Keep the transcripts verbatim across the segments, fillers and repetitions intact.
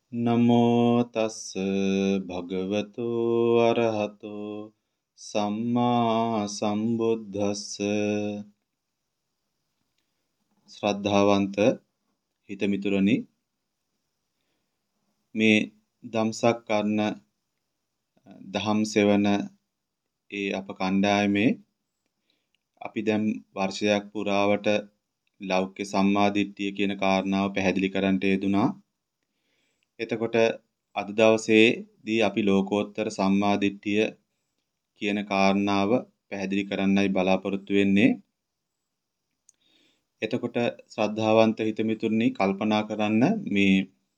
නමෝ තස්ස භගවතු අරහතෝ සම්මා සම්බුද්දස්ස ශ්‍රද්ධාවන්ත හිතමිතුරනි මේ ධම්සක් කරන දහම් සෙවන ඒ අප කණ්ඩායමේ අපි දැන් වර්ෂයක් පුරාවට ලෞකික සම්මාදිට්ඨිය කියන කාරණාව පැහැදිලි කරන්නට යෙදුනා. එතකොට අද දවසේදී අපි ලෝකෝත්තර සම්මාදිට්ඨිය කියන කාරණාව පැහැදිලි කරන්නයි බලාපොරොත්තු වෙන්නේ. එතකොට ශ්‍රද්ධාවන්ත හිතමිතුරනි කල්පනා කරන්න මේ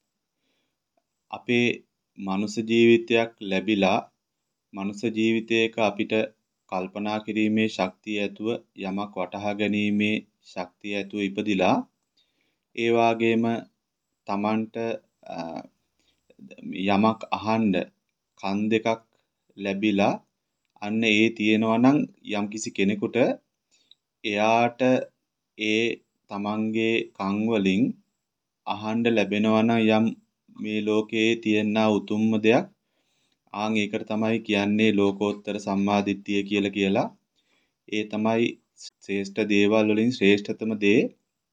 අපේ මනුෂ්‍ය ජීවිතයක් ලැබිලා මනුෂ්‍ය ජීවිතයක අපිට කල්පනා කිරීමේ ශක්තිය ඇතුව යමක් වටහා ගැනීමේ ශක්තිය ඇතුව ඉපදිලා ඒ වගේම Tamanට යමක් අහන්න කන් දෙකක් ලැබිලා අන්න ඒ තියෙනවා නම් යම්කිසි කෙනෙකුට එයාට ඒ තමන්ගේ කන් වලින් අහන්න ලැබෙනවා නම් යම් මේ ලෝකයේ තියෙනා උතුම්ම දෙයක් ආන් ඒකට තමයි කියන්නේ ලෝකෝත්තර සම්මාදිට්ඨිය කියලා කියලා. ඒ තමයි ශ්‍රේෂ්ඨ දේවල් වලින් ශ්‍රේෂ්ඨතම දේ.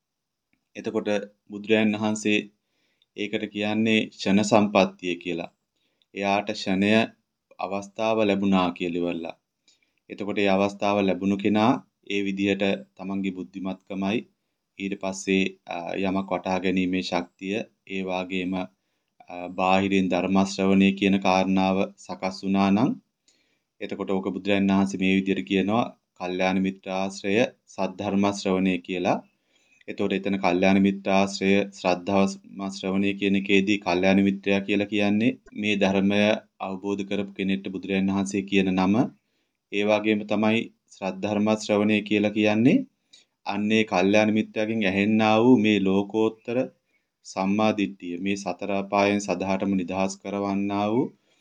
එතකොට බුදුරයන් වහන්සේ ඒකට කියන්නේ ෂණ සම්පත්තිය කියලා. එයාට ෂණය අවස්ථාව ලැබුණා කියලා ඉවරලා. එතකොට ඒ අවස්ථාව ලැබුණු කෙනා ඒ විදිහට තමන්ගේ බුද්ධිමත්කමයි ඊට පස්සේ යමක් වටහා ගැනීමේ ශක්තිය ඒ වාගේම බාහිරින් ධර්ම ශ්‍රවණය කියන කාරණාව සකස් වුණා නම් එතකොට ඕක බුදුරජාණන් වහන්සේ මේ විදිහට කියනවා කල්යාණ මිත්‍රාශ්‍රය සද්ධර්ම ශ්‍රවණය කියලා. එතකොට එතන කල්යාණ මිත්‍රාශ්‍රය ශ්‍රද්ධාව ශ්‍රවණය කියන එකේදී කල්යාණ මිත්‍රයා කියලා කියන්නේ මේ ධර්මය අවබෝධ කරපු කෙනෙක්ට බුදුරජාණන් වහන්සේ කියන නම. ඒ වගේම තමයි ශ්‍රද්ධර්ම ශ්‍රවණය කියලා කියන්නේ අන්නේ කල්යාණ මිත්‍යාගෙන් ඇහෙන්නා වූ මේ ලෝකෝත්තර සම්මාදිට්ඨිය මේ සතර අපායන් සදාටම නිදහස් කරවන්නා වූ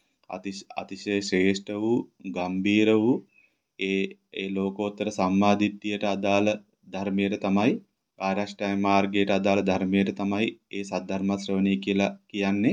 අතිශය ශ්‍රේෂ්ඨ වූ ගම්බීර වූ ඒ ඒ ලෝකෝත්තර සම්මාදිට්ඨියට අදාළ ධර්මයට තමයි ආරෂ්ඨාය මාර්ගයට අදාළ ධර්මයට තමයි ඒ සද්ධර්ම ශ්‍රවණය කියලා කියන්නේ.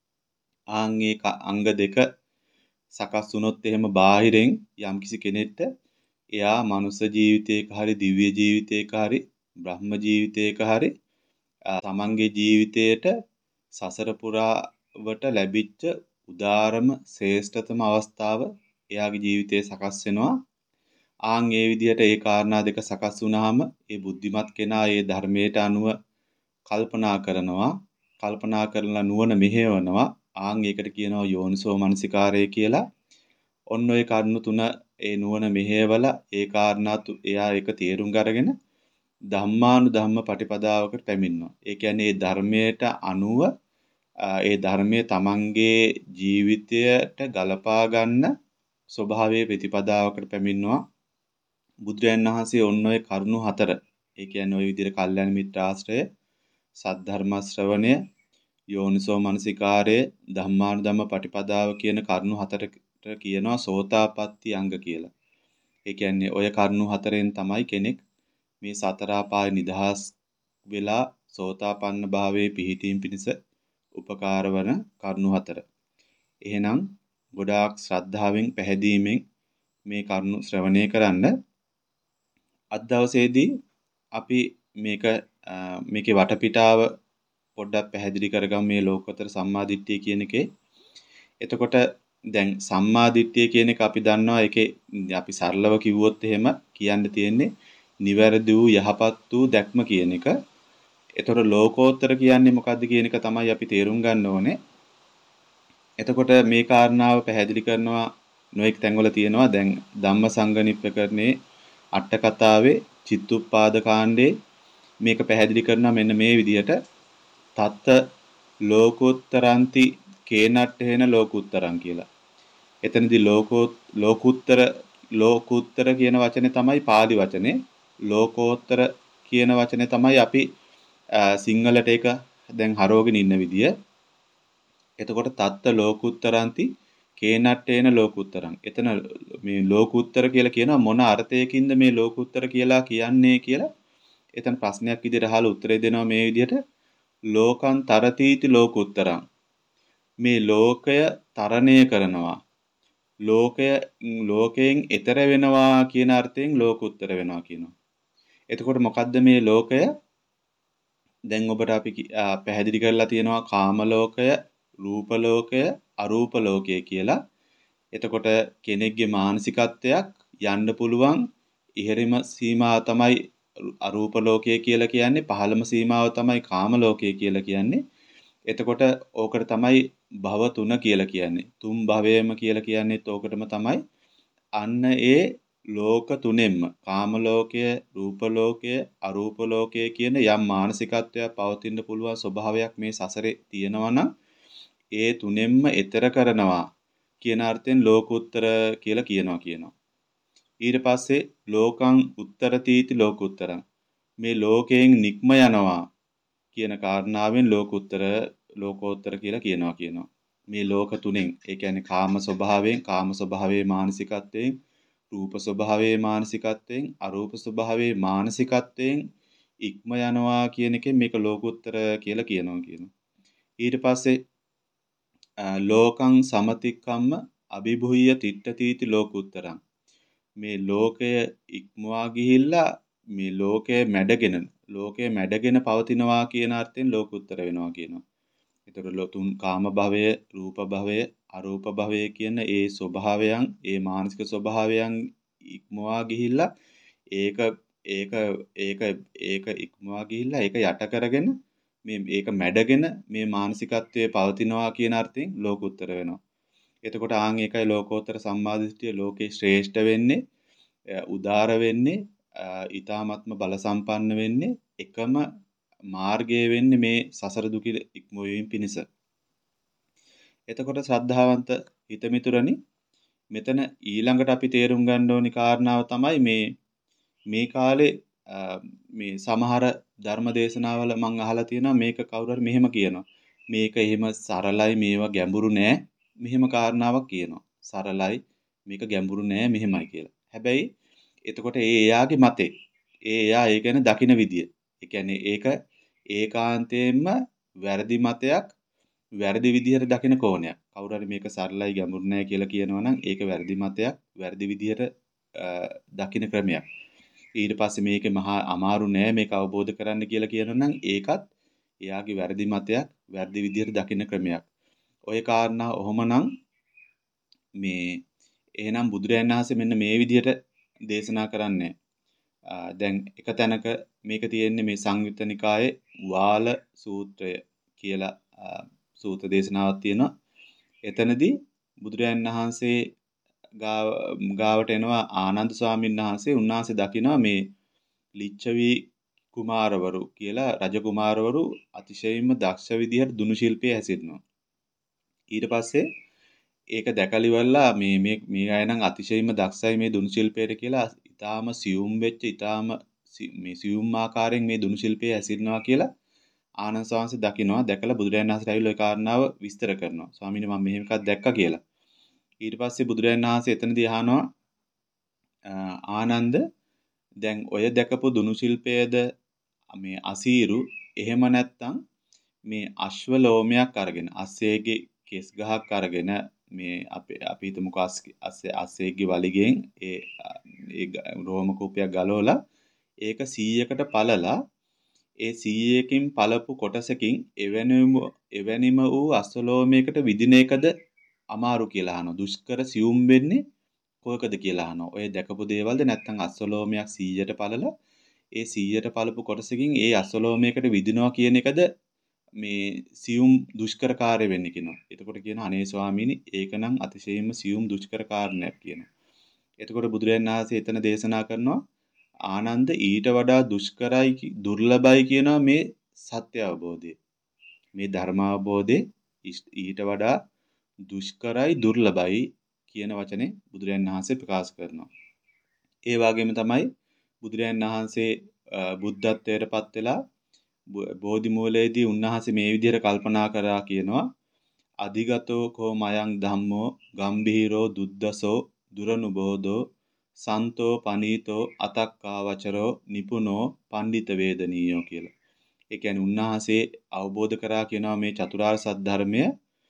ආන් ඒ අංග දෙක සකස් වුණොත් එහෙම බාහිරෙන් යම්කිසි කෙනෙක්ට එයා මනුෂ්‍ය ජීවිතයක හරි දිව්‍ය ජීවිතයක හරි බ්‍රහ්ම ජීවිතයක හරි තමන්ගේ ජීවිතයට සසර පුරාවට ලැබිච්ච උදාරම ශ්‍රේෂ්ඨතම අවස්ථාව එයාගේ ජීවිතයේ සකස් වෙනවා. ආන් ඒ විදිහට ඒ කාරණා දෙක සකස් වුණාම ඒ බුද්ධිමත් කෙනා ඒ ධර්මයට අනුව කල්පනා කරනවා. කල්පනා කරලා නුවණ මෙහෙවනවා. ආන් ඒකට කියනවා යෝනිසෝ මනසිකාරය කියලා. ඔන්න ඔය කරුණු තුන ඒ නුවණ මෙහෙवला ඒ කාරණා එයා ඒක තේරුම් අරගෙන ධම්මානුධම්ම පටිපදාවකට පැමිණෙනවා. ඒ කියන්නේ ඒ ධර්මයට අනුව ඒ ධර්මයේ තමන්ගේ ජීවිතයට ගලපා ගන්න ස්වභාවයේ ප්‍රතිපදාවකට පැමිණෙනවා. බුදුරයන් වහන්සේ ඔන්න ඔය කරුණු හතර. ඒ කියන්නේ ওই විදිහට කල්යාණ මිත්‍ර ආශ්‍රය, සද්ධර්ම ශ්‍රවණය, යෝනිසෝ මනසිකාරය, ධම්මානුධම්ම පටිපදාව කියන කරුණු හතරට කියනවා සෝතාපට්ටි අංග කියලා. ඒ කියන්නේ ඔය කරුණු හතරෙන් තමයි කෙනෙක් මේ සතර අපාය නිදහස් වෙලා සෝතාපන්න භාවයේ පිහිටීම පිණිස උපකාර වන කරුණු හතර. එහෙනම් ගොඩාක් ශ්‍රද්ධාවෙන් පැහැදීමෙන් මේ කරුණු ශ්‍රවණය කරන්න. අද දවසේදී අපි මේක මේකේ වටපිටාව පොඩ්ඩක් පැහැදිලි කරගමු මේ ලෝකෝත්තර සම්මාදිට්ඨිය කියන එකේ. එතකොට දැන් සම්මාදිට්ඨිය කියන එක අපි දන්නවා ඒකේ අපි සරලව කිව්වොත් එහෙම කියන්න තියෙන්නේ නිවැරදි වූ යහපත් වූ දැක්ම කියන එක. එතකොට ලෝකෝත්තර කියන්නේ මොකද්ද කියන එක තමයි අපි තේරුම් ගන්න ඕනේ. එතකොට මේ කාරණාව පැහැදිලි කරනවා නොඑක් තැන්වල තියෙනවා. දැන් ධම්මසංගණිප්පකරණේ අට කතාවේ චිත්තුප්පාද කාණ්ඩේ මේක පැහැදිලි කරනවා මෙන්න මේ විදිහට තත්ත ලෝකෝත්තරන්ති කේනට්ඨේන ලෝකුත්තරං කියලා. එතනදී ලෝකෝ ලෝකුත්තර ලෝකුත්තර කියන වචනේ තමයි pāli වචනේ. ලෝකෝත්තර කියන වචනේ තමයි අපි සිංහලට එක දැන් හරවගෙන ඉන්න විදිය. එතකොට තත්ත ලෝකුත්තරන්ති කේනට්ඨේන ලෝකුත්තරං. එතන මේ ලෝකුත්තර කියලා කියන මොන අර්ථයකින්ද මේ ලෝකුත්තර කියලා කියන්නේ කියලා එතන ප්‍රශ්නයක් විදිහට අහලා උත්තරේ දෙනවා මේ විදිහට ලෝකං තරතීති ලෝකුත්තරං. මේ ලෝකය තරණය කරනවා. ලෝකය ලෝකයෙන් එතර වෙනවා කියන අර්ථයෙන් ලෝකුත්තර වෙනවා කියනවා. එතකොට මොකද්ද මේ ලෝකය? දැන් ඔබට අපි පැහැදිලි කරලා තියෙනවා කාම ලෝකය, රූප ලෝකය, අරූප ලෝකය කියලා. එතකොට කෙනෙක්ගේ මානසිකත්වයක් යන්න පුළුවන් ඉහළම සීමාව තමයි අරූප ලෝකය කියලා කියන්නේ. පහළම සීමාව තමයි කාම ලෝකය කියලා කියන්නේ. එතකොට ඕකට තමයි භව තුන කියලා කියන්නේ. තුන් භවයම කියලා කියන්නේත් ඕකටම තමයි. අන්න ඒ ලෝක තුනෙන්ම කාම ලෝකය, රූප ලෝකය, අරූප ලෝකය කියන යම් මානසිකත්වයක් පවතින්න පුළුවන් ස්වභාවයක් මේ සසරේ තියෙනවා නම් ඒ තුනෙන්ම එතර කරනවා කියන අර්ථයෙන් ලෝකෝත්තර කියලා කියනවා කියනවා. ඊට පස්සේ ලෝකං උත්තරතීති ලෝකෝත්තරං. මේ ලෝකයෙන් නික්ම යනවා කියන කාරණාවෙන් ලෝකෝත්තර ලෝකෝත්තර කියලා කියනවා කියනවා. මේ ලෝක තුනෙන් ඒ කියන්නේ කාම ස්වභාවයෙන්, කාම ස්වභාවයේ මානසිකත්වයෙන්, රූප ස්වභාවයේ මානසිකත්වයෙන්, අරූප ස්වභාවයේ මානසිකත්වයෙන් ඉක්ම යනවා කියන එකෙන් මේක ලෝකෝත්තර කියලා කියනවා කියනවා. ඊට පස්සේ ලෝකං සමතික්කම්ම අභිභූය තිට්ඨතිති ලෝකුත්තරං. මේ ලෝකය ඉක්මවා ගිහිල්ලා මේ ලෝකය මැඩගෙන ලෝකය මැඩගෙන පවතිනවා කියන අර්ථයෙන් ලෝකුත්තර වෙනවා කියනවා. ඒතර ලොතුන් කාම භවය, රූප භවය, අරූප භවය කියන ඒ ස්වභාවයන්, ඒ මානසික ස්වභාවයන් ඉක්මවා ගිහිල්ලා ඒක ඒක ඒක ඒක ඉක්මවා ගිහිල්ලා ඒක යට කරගෙන මේ ඒක මැඩගෙන මේ මානසිකත්වයේ පවතිනවා කියන අර්ථයෙන් ලෝකෝත්තර වෙනවා. එතකොට ආන් ඒකයි ලෝකෝත්තර සම්මාදිට්ඨිය ලෝකේ ශ්‍රේෂ්ඨ වෙන්නේ, උදාර වෙන්නේ, ඊ타ත්ම බල සම්පන්න වෙන්නේ, එකම මාර්ගය වෙන්නේ මේ සසර දුක ඉක්මවීම පිණිස. එතකොට ශ්‍රද්ධාවන්ත හිතමිතුරනි මෙතන ඊළඟට අපි තේරුම් ගන්න ඕනි කාරණාව තමයි මේ මේ කාලේ මේ සමහර ධර්ම දේශනාවල මම අහලා තියෙනවා මේක කවුරු හරි මෙහෙම කියනවා. මේක එහෙම සරලයි මේවා ගැඹුරු නෑ මෙහෙම කාරණාවක් කියනවා. සරලයි මේක ගැඹුරු නෑ මෙහෙමයි කියලා. හැබැයි එතකොට ඒ එයාගේ මතේ. ඒ එයා ඒ ගැන දකින විදිය. ඒ කියන්නේ ඒක ඒකාන්තයෙන්ම වැරදි මතයක්, වැරදි විදිහට දකින කෝණයක්. කවුරු හරි මේක සරලයි ගැඹුරු නෑ කියලා කියනවා නම් ඒක වැරදි මතයක්, වැරදි විදිහට දකින ක්‍රමයක්. ඊට පස්සේ මේක මහා අමාරු නෑ මේක අවබෝධ කරන්න කියලා කියනවා නම් ඒකත් එයාගේ වැරදි මතයක්, වැරදි විදිහට දකින ක්‍රමයක්. ඔය කාරණා ඔහොමනම් මේ එහෙනම් බුදුරජාණන් වහන්සේ මෙන්න මේ විදිහට දේශනා කරන්නේ. දැන් එක තැනක මේක තියෙන්නේ මේ සංයුත්ත නිකායේ වාල සූත්‍රය කියලා සූත්‍ර දේශනාවක් තියෙනවා. එතනදී බුදුරජාණන් වහන්සේ ගාවට එනවා ආනන්ද ස්වාමීන් වහන්සේ. උන්වහන්සේ දකිනවා මේ ලිච්ඡවි කුමාරවරු කියලා රජ කුමාරවරු අතිශයින්ම දක්ෂ විදිහට දුනු ශිල්පයේ හැසිරෙනවා. ඊට පස්සේ ඒක දැකලා ඉවරලා මේ මේ මේ අය නම් අතිශයින්ම දක්ෂයි මේ දුනු ශිල්පයට කියලා ඊටාම සියුම් වෙච්ච ඊටාම මේ සියුම් ආකාරයෙන් මේ දුනු ශිල්පයේ හැසිරෙනවා කියලා ආනන්ද ස්වාමීන් දකිනවා. දැකලා බුදුරජාණන් වහන්සේට ඇවිල්ලා ඒ කාරණාව විස්තර කරනවා. ස්වාමීනි මම මෙහෙම එකක් දැක්කා කියලා. ඊට පස්සේ බුදුරජාණන් වහන්සේ එතනදී අහනවා ආනන්ද දැන් ඔය දැකපු දුනු ශිල්පයේද මේ අසීරු එහෙම නැත්නම් මේ අශ්ව ලෝමයක් අරගෙන අස්සේගේ කෙස් ගහක් අරගෙන මේ අපේ අපි හිතමුකෝ අස්සේ අස්සේගේ වලිගෙන් ඒ ඒ රෝම කූපයක් ගලවලා ඒක සීයකට පළලා ඒ සීයකින් පළපු කොටසකින් එවැනිම එවැනිම වූ අස්වලෝමයකට විදින එකද අමාරු කියලා අහනවා. දුෂ්කර සියුම් වෙන්නේ කොහකද කියලා අහනවා. ඔය දැකපු දේවල්ද නැත්නම් අස්වලෝමයක් සීයට පළලා ඒ සීයට පළපු කොටසකින් ඒ අස්වලෝමයකට විදිනවා කියන එකද මේ සියුම් දුෂ්කර කාර්ය වෙන්නේ කියනවා. එතකොට කියනවා අනේ ස්වාමීනි ඒකනම් අතිශයින්ම සියුම් දුෂ්කර කාරණයක් කියනවා. එතකොට බුදුරජාණන් වහන්සේ එතන දේශනා කරනවා ආනන්ද ඊට වඩා දුෂ්කරයි දුර්ලභයි කියනවා මේ සත්‍ය අවබෝධය. මේ ධර්ම අවබෝධය ඊට වඩා දුෂ්කරයි දුර්ලභයි කියන වචනේ බුදුරජාණන් වහන්සේ ප්‍රකාශ කරනවා. ඒ වගේම තමයි බුදුරජාණන් වහන්සේ බුද්ධත්වයට පත් වෙලා බෝධි මූලයේදී උන්වහන්සේ මේ විදිහට කල්පනා කරා කියනවා අධිගතෝ කෝ මයං ධම්මෝ ගම්භීරෝ දුද්දසෝ දුරනුබෝධෝ සන්තෝ පනීතෝ අතක්කාවචරෝ නිපුනෝ පණ්ඩිත වේදනීයෝ කියලා. ඒ කියන්නේ උන්වහන්සේ අවබෝධ කරා කියනවා මේ චතුරාර්ය සත්‍ය ධර්මය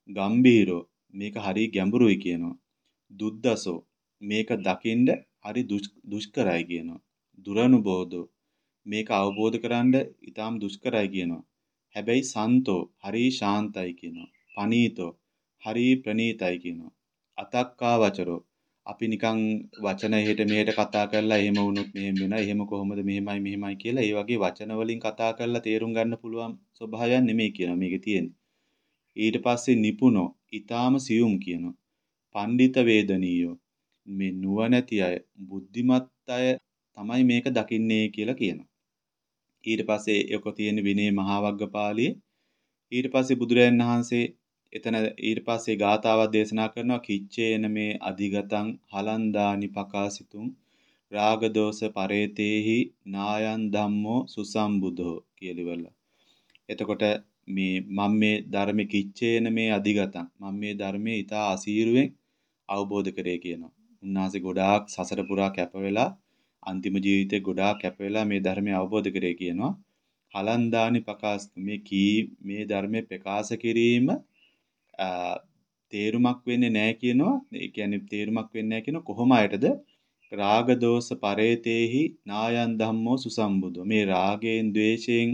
ගම්බීරෝ මේක හරි ගැඹුරුයි කියනවා. දුද්දසෝ මේක දකින්න හරි දුෂ්කරයි කියනවා. දුරනුබෝධෝ මේක අවබෝධ කරන්න ඊටාම් දුෂ්කරයි කියනවා. හැබැයි සන්තෝ හරි ශාන්තයි කියනවා. පනීතෝ හරි ප්‍රණීතයි කියනවා. අතක්කා වචරෝ අපි නිකන් වචන එහෙට මෙහෙට කතා කරලා එහෙම වුණොත් මෙහෙම වෙනවා. එහෙම කොහොමද මෙහෙමයි මෙහෙමයි කියලා ඒ වගේ වචන වලින් කතා කරලා තේරුම් ගන්න පුළුවන් ස්වභාවයක් නෙමෙයි කියනවා මේකේ තියෙන්නේ. ඊට පස්සේ නිපුණෝ ඊටාම සියුම් කියනවා. පණ්ඩිත වේදනීයෝ මේ නුවණැති අය බුද්ධිමත් අය තමයි මේක දකින්නේ කියලා කියනවා. ඊට පස්සේ ඒක තියෙන විනය මහා වග්ගපාළියේ ඊට පස්සේ බුදුරයන් වහන්සේ එතන ඊට පස්සේ ගාථාවක් දේශනා කරනවා කිච්චේන මේ අධිගතං හලන්දානි පකාසිතුං රාග දෝෂ පරේතේහි නායන් ධම්මෝ සුසම්බුද්ධෝ කියලා. එතකොට මේ මම මේ ධර්ම කිච්චේන මේ අධිගතං මම මේ ධර්මයේ ඊට අසීරුවෙන් අවබෝධ කරේ කියනවා. උන්වහන්සේ ගොඩාක් සසර පුරා කැප වෙලා අන්තිම ජීවිතේ ගොඩාක් කැප වෙලා මේ ධර්මය අවබෝධ කරේ කියනවා. හලන්දානි පකාස් මේ කී මේ ධර්මයේ ප්‍රකාශ කිරීම තේරුමක් වෙන්නේ නැහැ කියනවා. ඒ කියන්නේ තේරුමක් වෙන්නේ නැහැ කියන කොහොම ආයතද රාග දෝෂ පරේතේහි නායන් ධම්මෝ සුසම්බුද්ධෝ මේ රාගයෙන් ද්වේෂයෙන්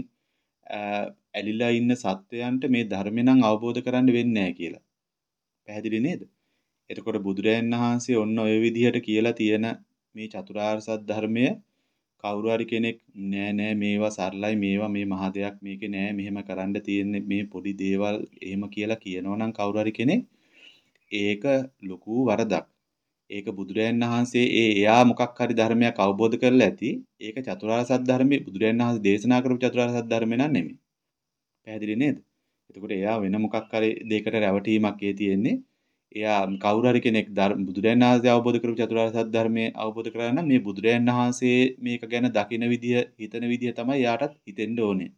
ඇලිලා ඉන්න සත්වයන්ට මේ ධර්මය නම් අවබෝධ කරන්න වෙන්නේ නැහැ කියලා. පැහැදිලි නේද? එතකොට බුදුරයන් වහන්සේ ඔන්න ඔය විදිහට කියලා තියෙන මේ චතුරාර්ය සත්‍ය ධර්මය කවුරු හරි කෙනෙක් නෑ නෑ මේවා සරලයි මේවා මේ මහ දෙයක් මේකේ නෑ මෙහෙම කරන්න තියෙන්නේ මේ පොඩි දේවල් එහෙම කියලා කියනවා නම් කවුරු හරි කෙනෙක් ඒක ලොකු වරදක්. ඒක බුදුරයන් වහන්සේ ඒ එයා මොකක් හරි ධර්මයක් අවබෝධ කරලා ඇති. ඒක චතුරාර්ය සත්‍ය ධර්මයේ බුදුරයන් වහන්සේ දේශනා කරපු චතුරාර්ය සත්‍ය ධර්මය නන් නෙමෙයි. පැහැදිලි නේද? එතකොට එයා වෙන මොකක් හරි දෙයකට රැවටීමක් ඒ තියෙන්නේ. එයා කවුරු හරි කෙනෙක් බුදුරයන් වහන්සේ අවබෝධ කරපු චතුරාර්ය සත්‍ය ධර්මයේ අවබෝධ කරගන්න නම් මේ බුදුරයන් වහන්සේ මේක ගැන දකින විදිය, හිතන විදිය තමයි යාටත් හිතෙන්න ඕනේ.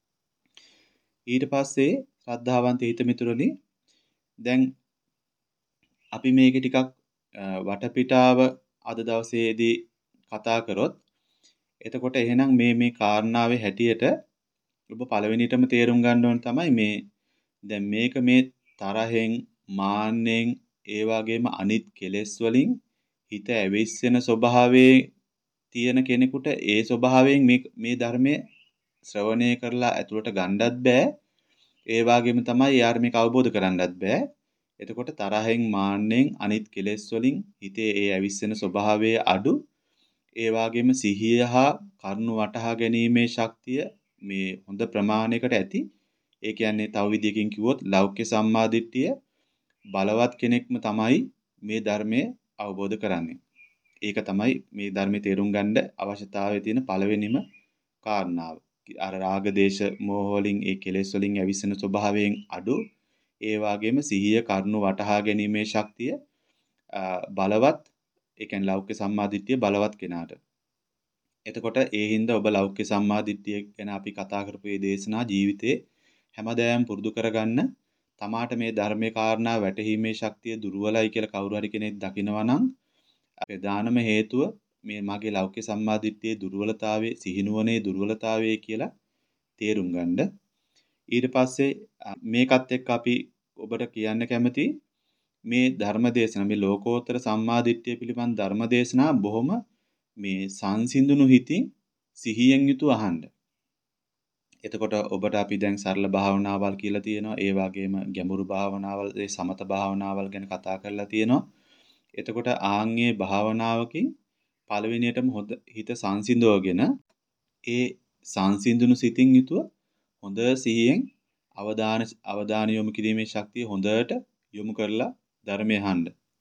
ඊට පස්සේ ශ්‍රද්ධාවන්ත හිත මිතුරනි දැන් අපි මේක ටිකක් වටපිටාව අද දවසේදී කතා කරොත් එතකොට එහෙනම් මේ මේ කාරණාවේ හැටියට ඔබ පළවෙනිටම තේරුම් ගන්න ඕන තමයි මේ දැන් මේක මේ තරහෙන් මාන්නෙන් ඒ වගේම අනිත් කෙලෙස් වලින් හිත ඇවිස්සෙන ස්වභාවයේ තියෙන කෙනෙකුට ඒ ස්වභාවයෙන් මේ මේ ධර්මයේ ශ්‍රවණය කරලා ඇතුළට ගන්නත් බෑ. ඒ වගේම තමයි යාර මේක අවබෝධ කරගන්නත් බෑ. එතකොට තරහෙන් මාන්නෙන් අනිත් කෙලෙස් වලින් හිතේ ඒ ඇවිස්සෙන ස්වභාවයේ අඩු ඒ වගේම සිහිය හා කරුණ වටහා ගැනීමේ ශක්තිය මේ හොඳ ප්‍රමාණයකට ඇති. ඒ කියන්නේ තව විදියකින් කිව්වොත් ලෞකික සම්මාදිට්ඨිය බලවත් කෙනෙක්ම තමයි මේ ධර්මය අවබෝධ කරන්නේ. ඒක තමයි මේ ධර්මයේ තේරුම් ගන්න අවශ්‍යතාවයේ තියෙන පළවෙනිම කාරණාව. අර රාග දේශ මොහ වලින් ඒ කෙලෙස් වලින් ඇවිස්සෙන ස්වභාවයෙන් අඩු ඒ වගේම සිහිය කරුණු වටහා ගැනීමේ ශක්තිය බලවත් ඒ කියන්නේ ලෞකික සම්මාදිට්ඨිය බලවත් කෙනාට. එතකොට ඒ හින්දා ඔබ ලෞකික සම්මාදිට්ඨිය ගැන අපි කතා කරපු මේ දේශනා ජීවිතේ හැමදාම පුරුදු කරගන්න. තමාට මේ ධර්මයේ කාරණා වැටහීමේ ශක්තිය දුර්වලයි කියලා කවුරු හරි කෙනෙක් දකිනවා නම් ප්‍රධානම හේතුව මේ මගේ ලෞකික සම්මාදිට්ඨියේ දුර්වලතාවයේ සිහිනුවනේ දුර්වලතාවයේ කියලා තේරුම් ගන්න. ඊට පස්සේ මේකත් එක්ක අපි ඔබට කියන්න කැමති මේ ධර්මදේශන මේ ලෝකෝත්තර සම්මාදිට්ඨිය පිළිබඳ ධර්මදේශනා බොහොම මේ සංසිඳුණු හිතින් සිහියෙන් යුතුව අහන්න. එතකොට ඔබට අපි දැන් සරල භාවනාවල් කියලා තියෙනවා. ඒ වගේම ගැඹුරු භාවනාවල්, ඒ සමත භාවනාවල් ගැන කතා කරලා තියෙනවා. එතකොට ආන්ගේ භාවනාවකින් පළවෙනියටම හොඳ හිත සංසිඳවගෙන ඒ සංසිඳුණු සිතින් යුතුව හොඳ සිහියෙන් අවධාන අවධානය යොමු කිරීමේ ශක්තිය හොඳට යොමු කරලා ධර්මය අහන්න.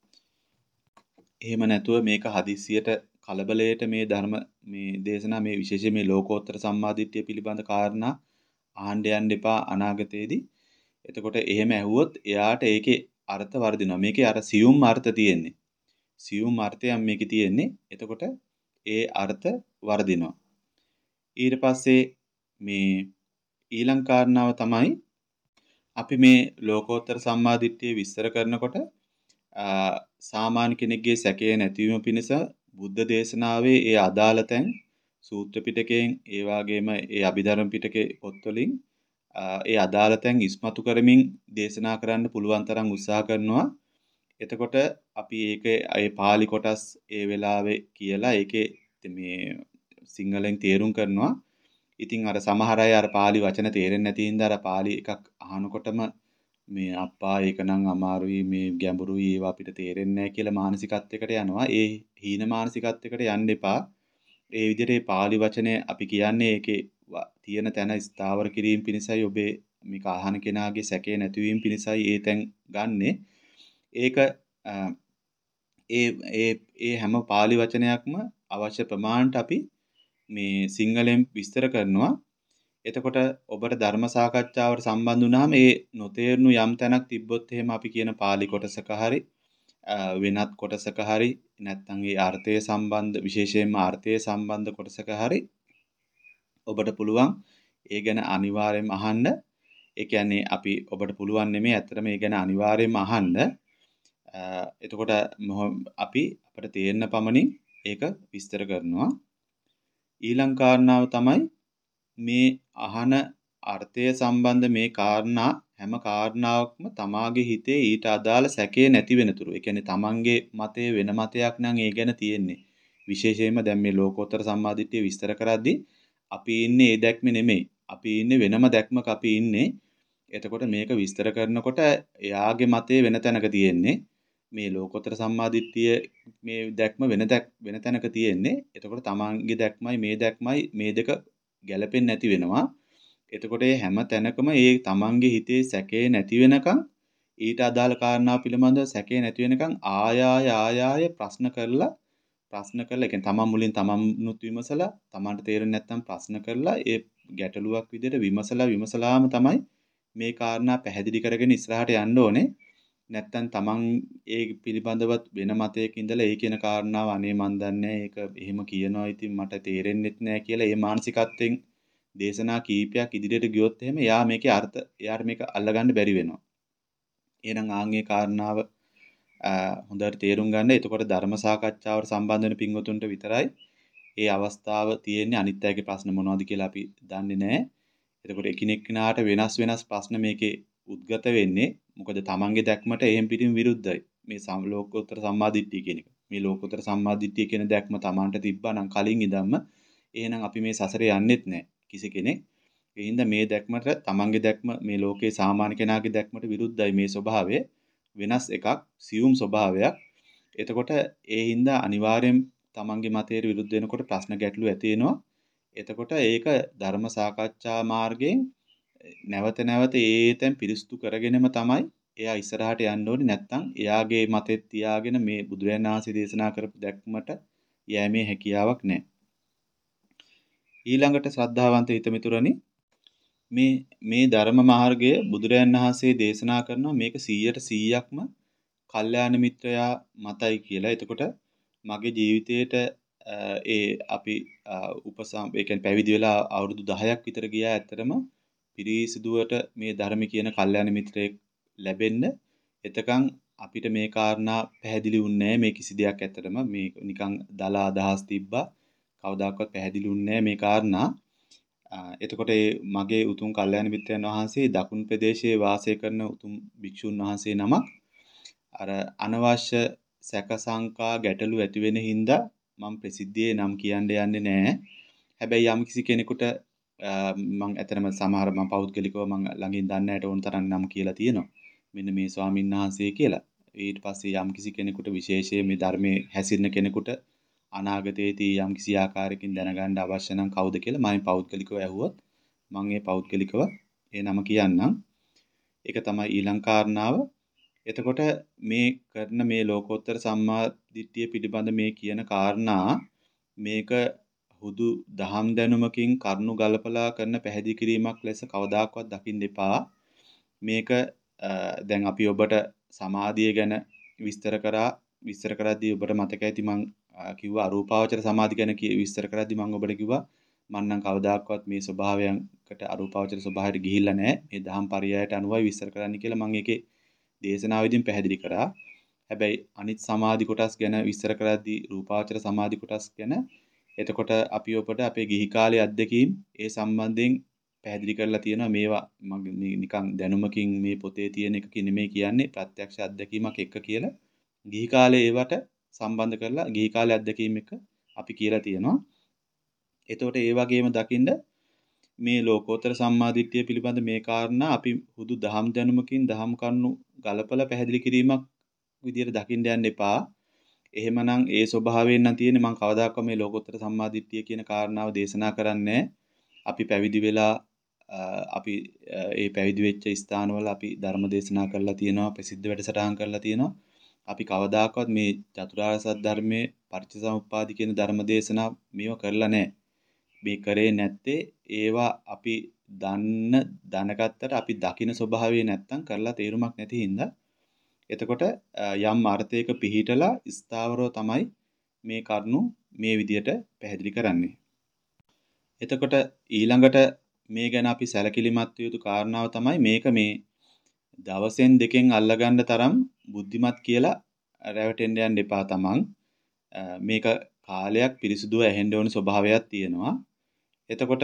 එහෙම නැතුව මේක හදිස්සියට කලබලයට මේ ධර්ම මේ දේශනා මේ විශේෂයෙන් මේ ලෝකෝත්තර සම්මාදිට්ඨිය පිළිබඳ කාරණා අහන්න යන්න එපා අනාගතයේදී. එතකොට එහෙම ඇහුවොත් එයාට ඒකේ අර්ථ වර්ධිනවා. මේකේ අර සියුම් අර්ථ තියෙන්නේ. සියුම් අර්ථයක් මේකේ තියෙන්නේ. එතකොට ඒ අර්ථ වර්ධිනවා. ඊට පස්සේ මේ ඊළඟ කාරණාව තමයි අපි මේ ලෝකෝත්තර සම්මාදිට්ඨිය විස්තර කරනකොට සාමාන්‍ය කෙනෙක්ගේ සැකය නැතිවීම පිණිස බුද්ධ දේශනාවේ ඒ අදාළ තැන් සූත්‍ර පිටකයෙන් ඒ වගේම ඒ අභිධර්ම පිටකේ පොත්වලින් ඒ අදාළ තැන් ඉස්මතු කරමින් දේශනා කරන්න පුළුවන් තරම් උත්සාහ කරනවා. එතකොට අපි ඒකේ ඒ පාලි කොටස් ඒ වෙලාවේ කියලා ඒකේ මේ සිංහලෙන් තේරුම් කරනවා. ඉතින් අර සමහර අය අර පාලි වචන තේරෙන්නේ නැති හින්දා අර පාලි එකක් අහනකොටම මේ අප්පා ඒක නම් අමාරුයි මේ ගැඹුරුයි ඒවා අපිට තේරෙන්නේ නැහැ කියලා මානසිකත්වයකට යනවා. ඒ හීන මානසිකත්වයකට යන්න එපා. ඒ විදිහට ඒ පාලි වචනේ අපි කියන්නේ ඒකේ තියෙන තැන ස්ථාවර කිරීම පිණිසයි ඔබේ මේක අහන කෙනාගේ සැකේ නැතිවීම පිණිසයි ඒ තැන් ගන්නෙ. ඒක ඒ ඒ ඒ හැම පාලි වචනයක්ම අවශ්‍ය ප්‍රමාණයට අපි මේ සිංහලෙන් විස්තර කරනවා. එතකොට ඔබට ධර්ම සාකච්ඡාවට සම්බන්ධ වුණාම ඒ නොතේරුණු යම් තැනක් තිබ්බොත් එහෙම අපි කියන පාලි කොටසක හරි වෙනත් කොටසක හරි නැත්නම් ඒ අර්ථය සම්බන්ධ විශේෂයෙන්ම අර්ථය සම්බන්ධ කොටසක හරි ඔබට පුළුවන් ඒ ගැන අනිවාර්යයෙන්ම අහන්න. ඒ කියන්නේ අපි ඔබට පුළුවන් නෙමෙයි ඇත්තටම ඒ ගැන අනිවාර්යයෙන්ම අහන්න. එතකොට අපි අපිට තේරෙන පමණින් ඒක විස්තර කරනවා. ඊළඟ කාරණාව තමයි මේ අහන අර්ථය සම්බන්ධ මේ කාරණා හැම කාරණාවක්ම තමාගේ හිතේ ඊට අදාළ සැකේ නැති වෙනතුරු. ඒ කියන්නේ තමන්ගේ මතය වෙන මතයක් නම් ඒ ගැන තියෙන්නේ. විශේෂයෙන්ම දැන් මේ ලෝකෝත්තර සම්මාදිට්ඨිය විස්තර කරද්දී අපි ඉන්නේ ඒ දැක්මේ නෙමෙයි. අපි ඉන්නේ වෙනම දැක්මක අපි ඉන්නේ. එතකොට මේක විස්තර කරනකොට එයාගේ මතය වෙන තැනක තියෙන්නේ. මේ ලෝකෝත්තර සම්මාදිට්ඨිය මේ දැක්ම වෙන දැක් වෙන තැනක තියෙන්නේ. එතකොට තමන්ගේ දැක්මයි මේ දැක්මයි මේ දෙක ගැලපෙන්නේ නැති වෙනවා. එතකොට මේ හැම තැනකම ඒ තමන්ගේ හිතේ සැකේ නැති වෙනකන් ඊට අදාළ කාරණා පිළිබඳව සැකේ නැති වෙනකන් ආයාය ආයාය ප්‍රශ්න කරලා ප්‍රශ්න කරලා ඒ කියන්නේ තමන් මුලින් තමන්නුත් විමසලා තමන්ට තේරෙන්නේ නැත්නම් ප්‍රශ්න කරලා ඒ ගැටලුවක් විදිහට විමසලා විමසලාම තමයි මේ කාරණා පැහැදිලි කරගෙන ඉස්සරහට යන්න ඕනේ. නැත්තම් තමන් ඒ පිළිබඳව වෙන මතයක ඉඳලා ඒ කියන කාරණාව අනේ මන් දන්නේ ඒක එහෙම කියනවා ඉතින් මට තේරෙන්නෙත් නෑ කියලා ඒ මානසිකත්වයෙන් දේශනා කීපයක් ඉදිරියට ගියොත් එහෙම එයා මේකේ අර්ථ එයාට මේක අල්ලගන්න බැරි වෙනවා. එහෙනම් ආන්ගේ කාරණාව හොඳට තේරුම් ගන්න. එතකොට ධර්ම සාකච්ඡාවට සම්බන්ධ වෙන පින්වතුන්ට විතරයි ඒ අවස්ථාව තියෙන්නේ. අනිත් අයගේ ප්‍රශ්න මොනවද කියලා අපි දන්නේ නෑ. එතකොට එකිනෙක කෙනාට වෙනස් වෙනස් ප්‍රශ්න මේකේ උද්ගත වෙන්නේ. මොකද තමන්ගේ දැක්මට එහෙම් පිටින් විරුද්ධයි. මේ ලෝකෝත්තර සම්මාදිට්ඨිය කියන එක. මේ ලෝකෝත්තර සම්මාදිට්ඨිය කියන දැක්ම තමන්ට තිබ්බා නම් කලින් ඉඳන්ම එහෙනම් අපි මේ සසරේ යන්නෙත් නෑ කිසි කෙනෙක්. ඒ හින්දා මේ දැක්මට තමන්ගේ දැක්ම මේ ලෝකේ සාමාන්‍ය කෙනාගේ දැක්මට විරුද්ධයි මේ ස්වභාවය. වෙනස් එකක්, සියුම් ස්වභාවයක්. එතකොට ඒ හින්දා අනිවාර්යෙන් තමන්ගේ මතයට විරුද්ධ වෙනකොට ප්‍රශ්න ගැටලු ඇති වෙනවා. එතකොට ඒක ධර්ම සාකච්ඡා මාර්ගයෙන් නැවත නැවත ඒතෙන් පිරිසුදු කරගෙනම තමයි එයා ඉස්සරහට යන්න ඕනේ. නැත්නම් එයාගේ මතෙත් තියාගෙන මේ බුදුරජාණන් වහන්සේ දේශනා කරපු දැක්මට යෑමේ හැකියාවක් නැහැ. ඊළඟට ශ්‍රද්ධාවන්ත හිතමිතුරනි මේ මේ ධර්ම මාර්ගය බුදුරජාණන් වහන්සේ දේශනා කරනවා මේක සීයට සීයක්ම කල්යාණ මිත්‍රයා මතයි කියලා. එතකොට මගේ ජීවිතේට ඒ අපි උපසම් ඒ කියන්නේ පැවිදි වෙලා අවුරුදු දහයක් විතර ගියා. ඇත්තටම පිරිසිදුවට මේ ධර්ම කියන කල්යාණ මිත්‍රයෙක් ලැබෙන්න. එතකන් අපිට මේ කාරණා පැහැදිලි වුණේ නැහැ. මේ කිසි දෙයක් ඇත්තටම මේ නිකන් දල අදහස් තිබ්බා. කවදාකවත් පැහැදිලි වුණේ නැහැ මේ කාරණා. එතකොට මගේ උතුම් කල්යාණ මිත්‍රයන් වහන්සේ දකුණු ප්‍රදේශයේ වාසය කරන උතුම් භික්ෂුන් වහන්සේ නමක් අර අනවශ්‍ය සැක සංකා ගැටලු ඇති වෙන හින්දා මම ප්‍රසිද්ධියේ නම් කියන්න යන්නේ නැහැ. හැබැයි යම් කිසි කෙනෙකුට මම ඇත්තටම සමහර මම පෞද්ගලිකව මම ළඟින් දන්න ඇයට ඕන තරම් නම් කියලා තියෙනවා. මෙන්න මේ ස්වාමීන් වහන්සේ කියලා. ඊට පස්සේ යම් කිසි කෙනෙකුට විශේෂයෙන් මේ ධර්මයේ හැසිරෙන කෙනෙකුට අනාගතයේදී යම් කිසි ආකාරයකින් දැනගන්න අවශ්‍ය නම් කවුද කියලා මම පෞද්ගලිකව ඇහුවොත් මම ඒ පෞද්ගලිකව ඒ නම කියන්නම්. ඒක තමයි ඊළඟ කාරණාව. එතකොට මේ කරන මේ ලෝකෝත්තර සම්මා දිට්ඨිය පිළිබඳ මේ කියන කාරණා මේක හුදු දහම් දැනුමකින් කරුණු ගලපලා කරන පැහැදිලි කිරීමක් ලෙස කවදාකවත් දකින්න එපා. මේක දැන් අපි ඔබට සමාධිය ගැන විස්තර කරා විස්තර කරද්දී ඔබට මතක ඇති මම කිව්වා අරූපාවචර සමාධි ගැන විස්තර කරද්දී මම ඔබට කිව්වා මම නම් කවදාකවත් මේ ස්වභාවයන්කට අරූපාවචර ස්වභාවයට ගිහිල්ලා නැහැ. මේ දහම් පරයයට අනුවයි විස්තර කරන්න කියලා මම ඒකේ දේශනාවෙදින් පැහැදිලි කරා. හැබැයි අනිත් සමාධි කොටස් ගැන විස්තර කරද්දී රූපාවචර සමාධි කොටස් ගැන එතකොට අපි ඔබට අපේ ගිහි කාලයේ අත්දැකීම් ඒ සම්බන්ධයෙන් පැහැදිලි කරලා තියෙනවා මේවා මගේ නිකන් දැනුමකින් මේ පොතේ තියෙන එකක නෙමෙයි කියන්නේ ප්‍රත්‍යක්ෂ අත්දැකීමක් එක්ක කියලා. ගිහි කාලේ ඒවට සම්බන්ධ කරලා ගිහි කාලේ අත්දැකීම් එක්ක අපි කියලා තියෙනවා. එතකොට ඒ වගේම දකින්න මේ ලෝකෝත්තර සම්මාදිට්ඨිය පිළිබඳ මේ කාරණා අපි හුදු දහම් දැනුමකින් දහම් කරුණු ගලපලා පැහැදිලි කිරීමක් විදියට දකින්න යන්න එපා. එහෙමනම් ඒ ස්වභාවයෙන් නම් තියෙන්නේ මම කවදාකවත් මේ ලෝකෝත්තර සම්මාදිට්ඨිය කියන කාරණාව දේශනා කරන්නේ අපි පැවිදි වෙලා අපි ඒ පැවිදි වෙච්ච ස්ථානවල අපි ධර්ම දේශනා කරලා තියෙනවා ප්‍රසිද්ධ වැඩසටහන් කරලා තියෙනවා. අපි කවදාකවත් මේ චතුරාර්ය සත්‍ය ධර්මයේ පටිච්චසමුප්පාද කියන ධර්ම දේශනා මේව කරලා නැහැ. මේ කරේ නැත්තේ ඒවා අපි දන්න දැනගත්තට අපි දකින ස්වභාවය නැත්තම් කරලා තේරුමක් නැති හින්දා එතකොට යම් අර්ථයක පිහිටලා ස්ථාවරව තමයි මේ කරුණු මේ විදියට පැහැදිලි කරන්නේ. එතකොට ඊළඟට මේ ගැන අපි සැලකිලිමත් විය යුතු කාරණාව තමයි මේක මේ දවසෙන් දෙකෙන් අල්ලගන්න තරම් බුද්ධිමත් කියලා රැවටෙන්න යන්න එපා තමන්. මේක කාලයක් පිරිසුදුව ඇහෙන්න ඕන ස්වභාවයක් තියෙනවා. එතකොට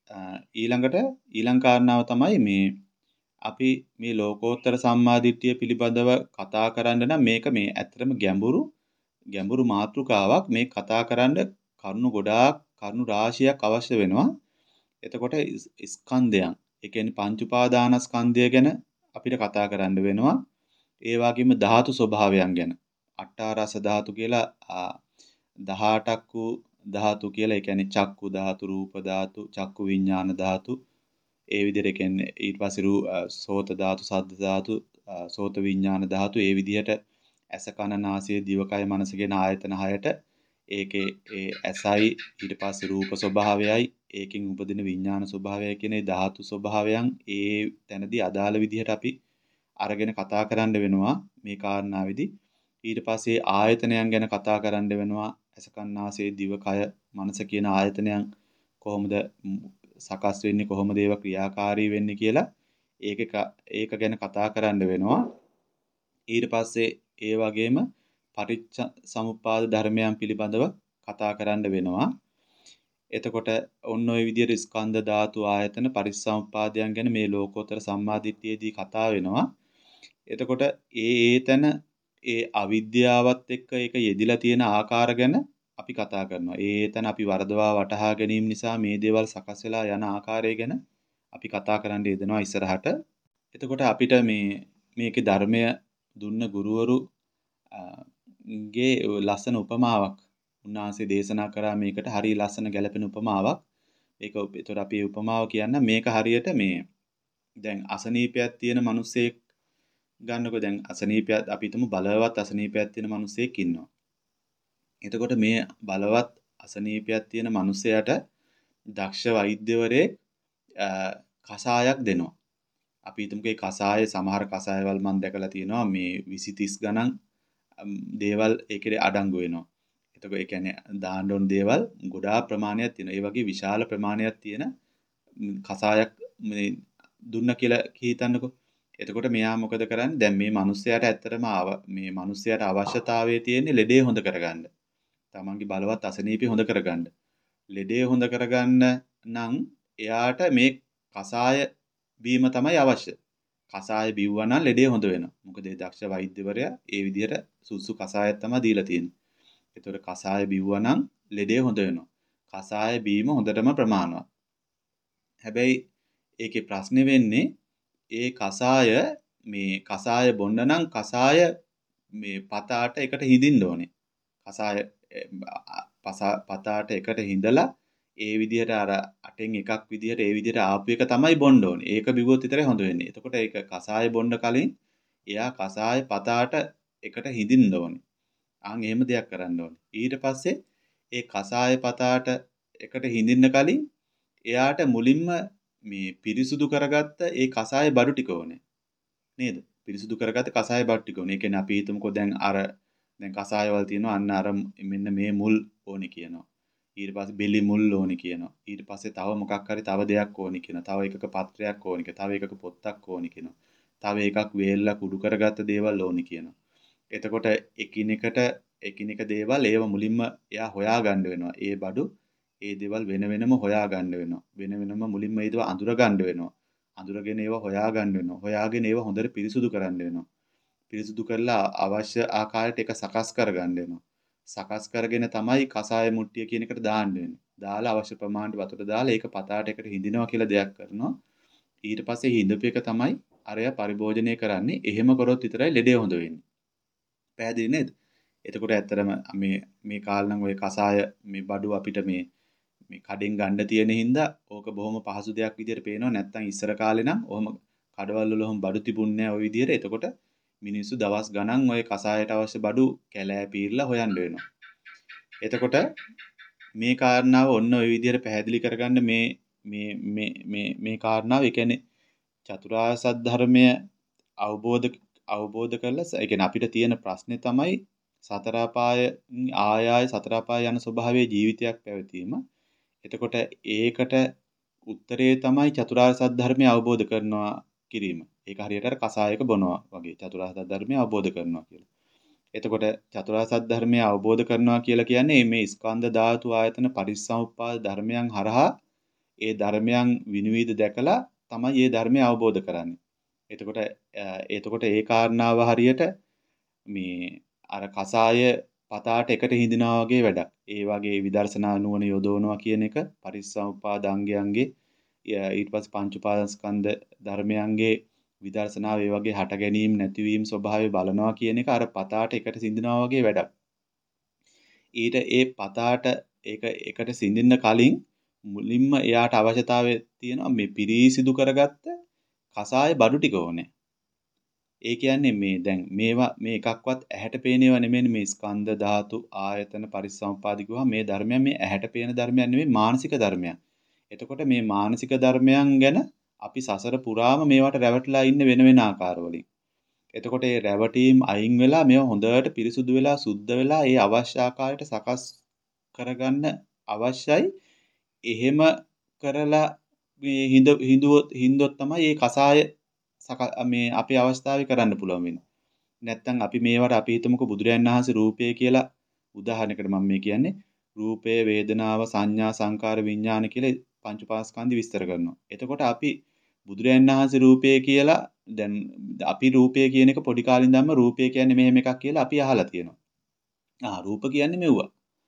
ඊළඟට ඊළඟ කාරණාව තමයි මේ අපි මේ ලෝකෝත්තර සම්මාදිට්ඨිය පිළිබඳව කතා කරන්න නම් මේක මේ ඇත්තටම ගැඹුරු ගැඹුරු මාතෘකාවක්. මේ කතා කරන්න කරුණු ගොඩාක් කරුණු රාශියක් අවශ්‍ය වෙනවා. එතකොට ස්කන්ධයන්, ඒ කියන්නේ පංච උපාදානස්කන්ධය ගැන අපිට කතා කරන්න වෙනවා. ඒ වගේම ධාතු ස්වභාවයන් ගැන. අට්ඨාරස ධාතු කියලා දහඅටක් වූ ධාතු කියලා, ඒ කියන්නේ චක්කු ධාතු, රූප ධාතු, චක්කු විඥාන ධාතු, ඒ විදිහට කියන්නේ ඊට පස්සේ රූ සෝත ධාතු, සද්ද ධාතු, සෝත විඥාන ධාතු, ඒ විදිහට ඇස කන නාසය දිවකය මනස කියන ආයතන හයට ඒකේ ඒ ඇසයි ඊට පස්සේ රූප ස්වභාවයයි ඒකෙන් උපදින විඥාන ස්වභාවයයි කියන ඒ ධාතු ස්වභාවයන් ඒ තැනදී අදාළ විදිහට අපි අරගෙන කතා කරන්න වෙනවා මේ කාරණාවේදී. ඊට පස්සේ ආයතනයන් ගැන කතා කරන්න වෙනවා. ඇස කන නාසය දිවකය මනස කියන ආයතනයන් කොහොමද සකස් වෙන්නේ, කොහොමද ඒවා ක්‍රියාකාරී වෙන්නේ කියලා ඒක ඒක ගැන කතා කරන්න වෙනවා. ඊට පස්සේ ඒ වගේම පටිච්ච සමුප්පාද ධර්මයන් පිළිබඳව කතා කරන්න වෙනවා. එතකොට ඔන්න ඔය විදිහට ස්කන්ධ ධාතු ආයතන පරිසම්පාදයන් ගැන මේ ලෝකෝත්තර සම්මාදිට්ඨියේදී කතා වෙනවා. එතකොට ඒ ඒතන ඒ අවිද්‍යාවත් එක්ක ඒක යෙදිලා තියෙන ආකාර ගැන අපි කතා කරනවා. ඒ ඒතන අපි වරදවා වටහා ගැනීම නිසා මේ දේවල් සකස් වෙලා යන ආකාරය ගැන අපි කතා කරන්න යෙදෙනවා ඉස්සරහට. එතකොට අපිට මේ මේකේ ධර්මය දුන්න ගුරුවරු ගේ ලස්සන උපමාවක් උන්වහන්සේ දේශනා කරා. මේකට හරිය ලස්සන ගැලපෙන උපමාවක්. ඒක ඒතර අපි උපමාව කියන්න මේක හරියට මේ දැන් අසනීපයක් තියෙන මිනිස්සෙක් ගන්නකො. දැන් අසනීපයක් අපි හිතමු බලවත් අසනීපයක් තියෙන මිනිස්සෙක් ඉන්නවා. එතකොට මේ බලවත් අසනීපයක් තියෙන මිනිසයාට දක්ෂ වෛද්‍යවරයෙක් කසායක් දෙනවා. අපි හිතමුකෝ මේ කසාය සමහර කසායවල මම දැකලා තියෙනවා මේ විසි තිස් ගණන් දේවල් ඒකේ අඩංගු වෙනවා. එතකොට ඒ කියන්නේ දාන්න ඕන දේවල් ගොඩාක් ප්‍රමාණයක් තියෙනවා. ඒ වගේ විශාල ප්‍රමාණයක් තියෙන කසායක් මේ දුන්න කියලා හිතන්නකෝ. එතකොට මෙයා මොකද කරන්නේ? දැන් මේ මිනිස්යාට ඇත්තටම මේ මිනිස්යාට අවශ්‍යතාවය තියෙන්නේ ලෙඩේ හොඳ කරගන්න. තමන්ගේ බලවත් අසනීපය හොඳ කරගන්න. ලෙඩේ හොඳ කරගන්න නම් එයාට මේ කසාය බීම තමයි අවශ්‍ය. කසාය බිව්වා නම් ලෙඩේ හොඳ වෙනවා. මොකද ඒ දක්ෂ වෛද්‍යවරයා ඒ විදිහට සුසු කසායක් තමයි දීලා තියෙන්නේ. ඒතකොට කසාය බිව්වා නම් ලෙඩේ හොඳ වෙනවා. කසාය බීම හොඳටම ප්‍රමාණවත්. හැබැයි ඒකේ ප්‍රශ්නේ වෙන්නේ ඒ කසාය මේ කසාය බොන්න නම් කසාය මේ පතාට එකට හිඳින්න ඕනේ. කසාය පතාට එකට හිඳලා ඒ විදිහට අර අටෙන් එකක් විදිහට ඒ විදිහට ආපු එක තමයි බොන්න ඕනේ. ඒක බිව්වොත් විතරයි හොඳ වෙන්නේ. එතකොට ඒක කසාය බොන්න කලින් එයා කසාය පතාට එකට හිඳින්න ඕනේ. ආන් එහෙම දෙයක් කරන්න ඕනේ. ඊට පස්සේ ඒ කසාය පතාට එකට හිඳින්න කලින් එයාට මුලින්ම මේ පිරිසුදු කරගත්ත ඒ කසාය බඩු ටික ඕනේ. නේද? පිරිසුදු කරගත්ත කසාය බඩු ටික ඕනේ. ඒ කියන්නේ අපි හිතමුකෝ දැන් අර දැන් කසායවල තියෙනවා අන්න අර මෙන්න මේ මුල් ඕනේ කියනවා. ඊට පස්සේ බෙලි මුල් ඕනේ කියනවා. ඊට පස්සේ තව මොකක් හරි තව දෙයක් ඕනේ කියනවා. තව එකක පත්‍රයක් ඕනේ කියනවා. තව එකක පොත්තක් ඕනේ කියනවා. තව එකක් වේල්ලා කුඩු කරගත්ත දේවල් ඕනේ කියනවා. එතකොට එකිනෙකට එකිනෙක දේවල් ඒව මුලින්ම එයා හොයා ගන්න වෙනවා. ඒ බඩු ඒ දේවල් වෙන වෙනම හොයා ගන්න වෙනවා. වෙන වෙනම මුලින්ම ඒව අඳුර ගන්න වෙනවා. අඳුරගෙන ඒවා හොයා ගන්න වෙනවා. හොයාගෙන ඒවා හොඳට පිරිසුදු කරන්න වෙනවා. පිරිසුදු කරලා අවශ්‍ය ආකාරයට ඒක සකස් කරගන්න වෙනවා. සකස් කරගෙන තමයි කසාය මුට්ටිය කියන එකට දාන්න වෙන්නේ. දාලා අවශ්‍ය ප්‍රමාණයට වතුර දාලා ඒක පතාට එකට හිඳිනවා කියලා දෙයක් කරනවා. ඊට පස්සේ හිඳපු එක තමයි අරය පරිභෝජනය කරන්නේ. එහෙම කරොත් විතරයි ලෙඩේ හොඳ වෙන්නේ. පැහැදිලි නේද? එතකොට ඇත්තටම මේ මේ කාලේ නම් ওই කසාය මේ බඩු අපිට මේ මේ කඩෙන් ගන්න තියෙන හින්දා ඕක බොහොම පහසු දෙයක් විදිහට පේනවා. නැත්තම් ඉස්සර කාලේ නම් ඔහොම කඩවල වල ඔහොම බඩු තිබුණේ නැහැ ওই විදිහට. එතකොට මිනිස්සු දවස් ගණන් ওই කසායට අවශ්‍ය බඩු කැලෑ පීරලා හොයන්න වෙනවා. එතකොට මේ කාරණාව ඔන්න ওই විදිහට පැහැදිලි කරගන්න මේ මේ මේ මේ මේ කාරණාව ඒ කියන්නේ චතුරාර්ය සත්‍ය ධර්මය අවබෝධ අවබෝධ කරලා ඒ කියන්නේ අපිට තියෙන ප්‍රශ්නේ තමයි සතර අපාය ආය ආය සතර අපාය යන ස්වභාවයේ ජීවිතයක් පැවතීම. එතකොට ඒකට උත්තරේ තමයි චතුරාර්ය සත්‍ය ධර්මය අවබෝධ කරනවා කිරීම. ඒක හරියට අර කසායක බොනවා වගේ චතුරාර්ය සත්‍ය ධර්මය අවබෝධ කරනවා කියලා. එතකොට චතුරාර්ය සත්‍ය ධර්මය අවබෝධ කරනවා කියලා කියන්නේ මේ ස්කන්ධ ධාතු ආයතන පරිසම්පාද ධර්මයන් හරහා ඒ ධර්මයන් විනිවිද දැකලා තමයි මේ ධර්මය අවබෝධ කරන්නේ. එතකොට එතකොට ඒ කාරණාව හරියට මේ අර කසාය පතාට එකට හිඳිනවා වගේ වැඩක්. ඒ වගේ විදර්ශනා නුවණ යොදවනවා කියන එක පරිසම්පාද අංගයන්ගේ ඊට පස්සේ පංච උපාදානස්කන්ධ ධර්මයන්ගේ විදර්ශනාව ඒ වගේ හට ගැනීම නැතිවීම ස්වභාවය බලනවා කියන එක අර පතාට එකට සිඳිනවා වගේ වැඩක්. ඊට ඒ පතාට ඒක එකට සිඳින්න කලින් මුලින්ම එයාට අවශ්‍යතාවය තියෙනවා මේ පිරිසිදු කරගත්ත කසාය බඩු ටික ඕනේ. ඒ කියන්නේ මේ දැන් මේවා මේ එකක්වත් ඇහැට පේනේව නෙමෙයි මේ ස්කන්ධ ධාතු ආයතන පරිසම්පාදිකුවා මේ ධර්මයන් මේ ඇහැට පේන ධර්මයන් නෙමෙයි මානසික ධර්මයන්. එතකොට මේ මානසික ධර්මයන් ගැන අපි සසර පුරාම මේවට රැවටිලා ඉන්න වෙන වෙන ආකාරවලින්. එතකොට මේ රැවටීම් අයින් වෙලා මේව හොඳට පිරිසුදු වෙලා සුද්ධ වෙලා ඒ අවශ්‍ය ආකාරයට සකස් කරගන්න අවශ්‍යයි. එහෙම කරලා මේ හිඳ හිඳුවොත් හිඳොත් තමයි මේ කසාය මේ අපේ අවස්ථාවේ කරන්න පුළුවන් වෙන්නේ. නැත්තම් අපි මේවට අපි හිතමුකෝ බුදුරයන් වහන්සේ රූපය කියලා උදාහරණයකට මම මේ කියන්නේ රූපය වේදනාව සංඥා සංකාර විඥාන කියලා පංච පාස්කන්ධි විස්තර කරනවා. එතකොට අපි බුදුරයන් වහන්සේ රූපය කියලා දැන් අපි රූපය කියන එක පොඩි කාලේ ඉඳන්ම රූපය කියන්නේ මෙහෙම එකක් කියලා අපි අහලා තියෙනවා. ආ රූප කියන්නේ මෙව්වා.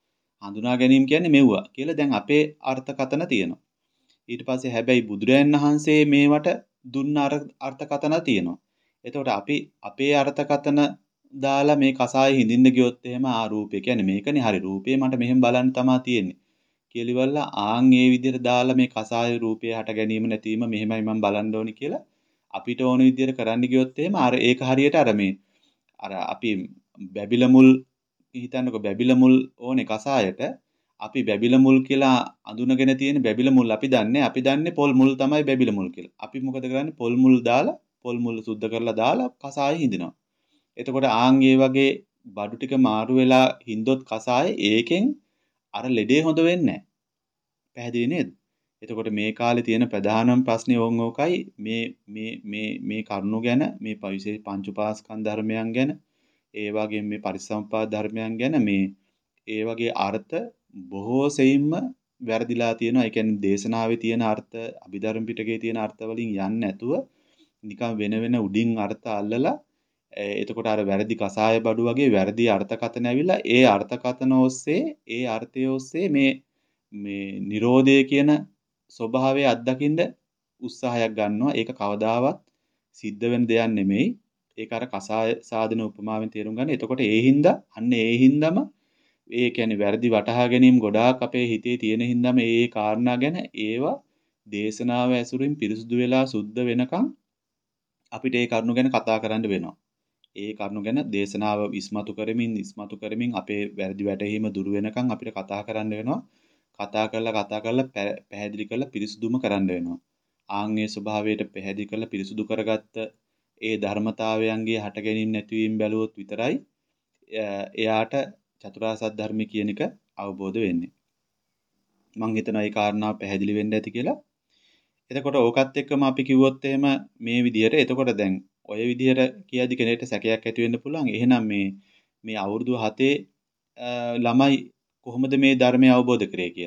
හඳුනා ගැනීම කියන්නේ මෙව්වා කියලා දැන් අපේ අර්ථකතන තියෙනවා. ඊට පස්සේ හැබැයි බුදුරයන් වහන්සේ මේවට දුන්න අර්ථකතන තියෙනවා. එතකොට අපි අපේ අර්ථකතන දාලා මේ කසාය හිඳින්න ගියොත් එහෙම ආ රූපය කියන්නේ මේකනේ හරි රූපේ මට මෙහෙම බලන්න තමයි තියෙන්නේ. කියලිවල ආන් ඒ විදිහට දාලා මේ කසාය රූපය හට ගැනීම නැතිවීම මෙහෙමයි මම බලන්න ඕනි කියලා අපිට ඕන විදිහට කරන්න ගියොත් එහෙම අර ඒක හරියට අර මේ අර අපි බැබිල මුල් හිතන්නකො බැබිල මුල් ඕනේ කසායට අපි බැබිල මුල් කියලා අඳුනගෙන තියෙන බැබිල මුල් අපි දන්නේ අපි දන්නේ පොල් මුල් තමයි බැබිල මුල් කියලා. අපි මොකද කරන්නේ පොල් මුල් දාලා පොල් මුල් සුද්ධ කරලා දාලා කසාය හිඳිනවා. එතකොට ආන් ඒ වගේ බඩු ටික මාරු වෙලා හින්දොත් කසාය ඒකෙන් අර ලෙඩේ හොඳ වෙන්නේ නැහැ. පැහැදිලි නේද? එතකොට මේ කාලේ තියෙන ප්‍රධානම ප්‍රශ්නේ ඕන් ඕකයි මේ මේ මේ මේ කරුණු ගැන මේ විශේෂ පංච උපාස්කන්ධ ධර්මයන් ගැන ඒ වගේම මේ පරිසම්පාද ධර්මයන් ගැන මේ ඒ වගේ අර්ථ බොහෝ සෙයින්ම වැරදිලා තියෙනවා. ඒ කියන්නේ දේශනාවේ තියෙන අර්ථ අභිධර්ම පිටකයේ තියෙන අර්ථ වලින් යන්නේ නැතුව නිකන් වෙන වෙන උඩින් අර්ථ අල්ලලා එතකොට අර වැරදි කසාය බඩු වගේ වැරදි අර්ථකථන ඇවිල්ලා ඒ අර්ථකථන ඔස්සේ ඒ අර්ථය ඔස්සේ මේ මේ Nirodhe කියන ස්වභාවය අත්දකින්න උත්සාහයක් ගන්නවා. ඒක කවදාවත් සිද්ධ වෙන දෙයක් නෙමෙයි. ඒක අර කසාය සාධන උපමාවෙන් තේරුම් ගන්න. එතකොට ඒ හින්දා අන්න ඒ හින්දාම ඒ කියන්නේ වැරදි වටහා ගැනීම ගොඩාක් අපේ හිතේ තියෙන හින්දාම ඒ කාරණා ගැන ඒවා දේශනාව ඇසුරින් පිරිසුදු වෙලා සුද්ධ වෙනකන් අපිට ඒ කරුණු ගැන කතා කරන්න වෙනවා. ඒ කරුණු ගැන දේශනාව ඉස්මතු කරමින් ඉස්මතු කරමින් අපේ වැරදි වැටහීම දුරු වෙනකන් අපිට කතා කරන්න වෙනවා. කතා කරලා කතා කරලා පැහැදිලි කරලා පිරිසුදුම කරන්න වෙනවා. ආන්ගේ ස්වභාවයට පැහැදිලි කරලා පිරිසුදු කරගත්ත ඒ ධර්මතාවයන්ගේ හට ගැනීම නැතිවීම බැලුවොත් විතරයි එයාට චතුරාර්ය සත්‍ය ධර්මය කියන එක අවබෝධ වෙන්නේ. මම හිතනවා මේ කාරණාව පැහැදිලි වෙන්න ඇති කියලා. එතකොට ඕකත් එක්කම අපි කිව්වොත් එහෙම මේ විදිහට එතකොට දැන් ඔය විදිහට කියද්දි කෙනෙක්ට සැකයක් ඇති වෙන්න පුළුවන්. එහෙනම් මේ මේ අවුරුදු හතේ ළමයි කොහොමද මේ ධර්මය අවබෝධ කරේ කියලා.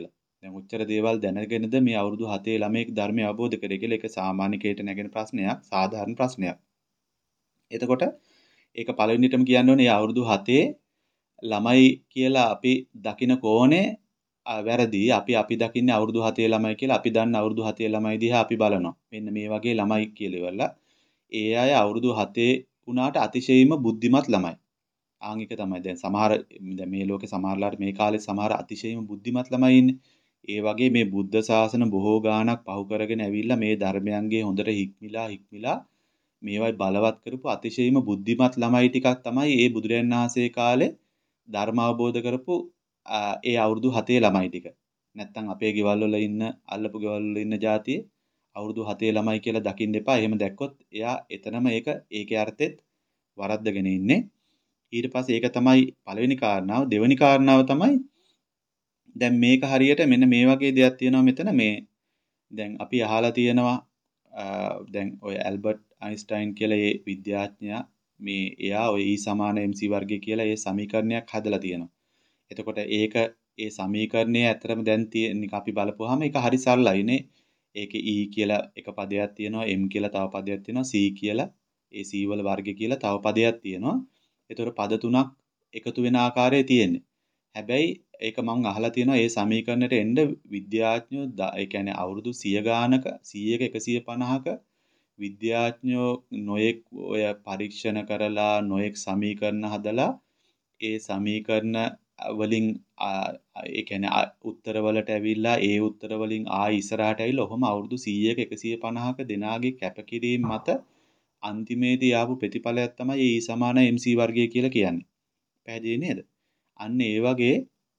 දැන් උච්චර දේවල් දැනගෙනද මේ අවුරුදු හතේ ළමයෙක් ධර්මය අවබෝධ කරේ කියලා ඒක සාමාන්‍ය කේට නැගෙන ප්‍රශ්නයක්, සාධාරණ ප්‍රශ්නයක්. එතකොට ඒක පළවෙනිටම කියන්න ඕනේ මේ අවුරුදු හතේ ළමයි කියලා අපි දකින කෝණේ වැරදි. අපි අපි දකින්නේ අවුරුදු හතේ ළමයි කියලා අපි දන්න අවුරුදු හතේ ළමයි දිහා අපි බලනවා. මෙන්න මේ වගේ ළමයි කියලා ඉවරලා ඒ අය අවුරුදු හතේ වුණාට අතිශයින්ම බුද්ධිමත් ළමයි. ආන් එක තමයි දැන් සමහර දැන් මේ ලෝකේ සමහරලාට මේ කාලේ සමහර අතිශයින්ම බුද්ධිමත් ළමයි ඉන්නේ. ඒ වගේ මේ බුද්ධ ශාසන බොහෝ ගාණක් පහු කරගෙන ඇවිල්ලා මේ ධර්මයන්ගේ හොඳට හික්මිලා හික්මිලා මේවයි බලවත් කරපු අතිශයින්ම බුද්ධිමත් ළමයි ටිකක් තමයි ඒ බුදුරජාණන් වහන්සේ කාලේ ධර්ම අවබෝධ කරපු ඒ අවුරුදු හතේ ළමයි ටික. නැත්තම් අපේ ගෙවල් වල ඉන්න අල්ලපු ගෙවල් වල ඉන්න જાතියේ අවුරුදු හතේ ළමයි කියලා දකින්න එපා. එහෙම දැක්කොත් එයා එතනම ඒක ඒකේ අර්ථෙත් වරද්දගෙන ඉන්නේ. ඊට පස්සේ ඒක තමයි පළවෙනි කාරණාව. දෙවෙනි කාරණාව තමයි දැන් මේක හරියට මෙන්න මේ වගේ දෙයක් තියෙනවා මෙතන මේ දැන් අපි අහලා තියෙනවා දැන් ඔය ඇල්බර්ට් අයින්ස්ටයින් කියලා ඒ විද්‍යාඥයා මේ එයා ඔය E සමාන mc වර්ගය කියලා ඒ සමීකරණයක් හදලා තියෙනවා. එතකොට ඒක ඒ සමීකරණය ඇත්තටම දැන් තියෙන අපි බලපුවාම ඒක හරි සරලයිනේ. ඒකේ E කියලා එක පදයක් තියෙනවා, M කියලා තව පදයක් තියෙනවා, C කියලා ඒ C වල වර්ගය කියලා තව පදයක් තියෙනවා. ඒතර පද තුනක් එකතු වෙන ආකාරයේ තියෙන්නේ. හැබැයි ඒක මම අහලා තියෙනවා ඒ සමීකරණයට එන්න විද්‍යාඥයෝ ඒ කියන්නේ අවුරුදු සිය ගානක සීයක එකසිය පනහක විද්‍යාඥයෝ නොයෙක් ඔය පරීක්ෂණ කරලා නොයෙක් සමීකරණ හදලා ඒ සමීකරණ වලින් ඒ කියන්නේ උත්තර වලට ඇවිල්ලා ඒ උත්තර වලින් ආයි ඉස්සරහට ඇවිල්ලා ඔහොම අවුරුදු සීයක එකසිය පනහක දෙනාගේ කැපකිරීම මත අන්තිමේදී ආපු ප්‍රතිඵලයක් තමයි E සමාන mc වර්ගය කියලා කියන්නේ. පැහැදිලි නේද? අන්න ඒ වගේ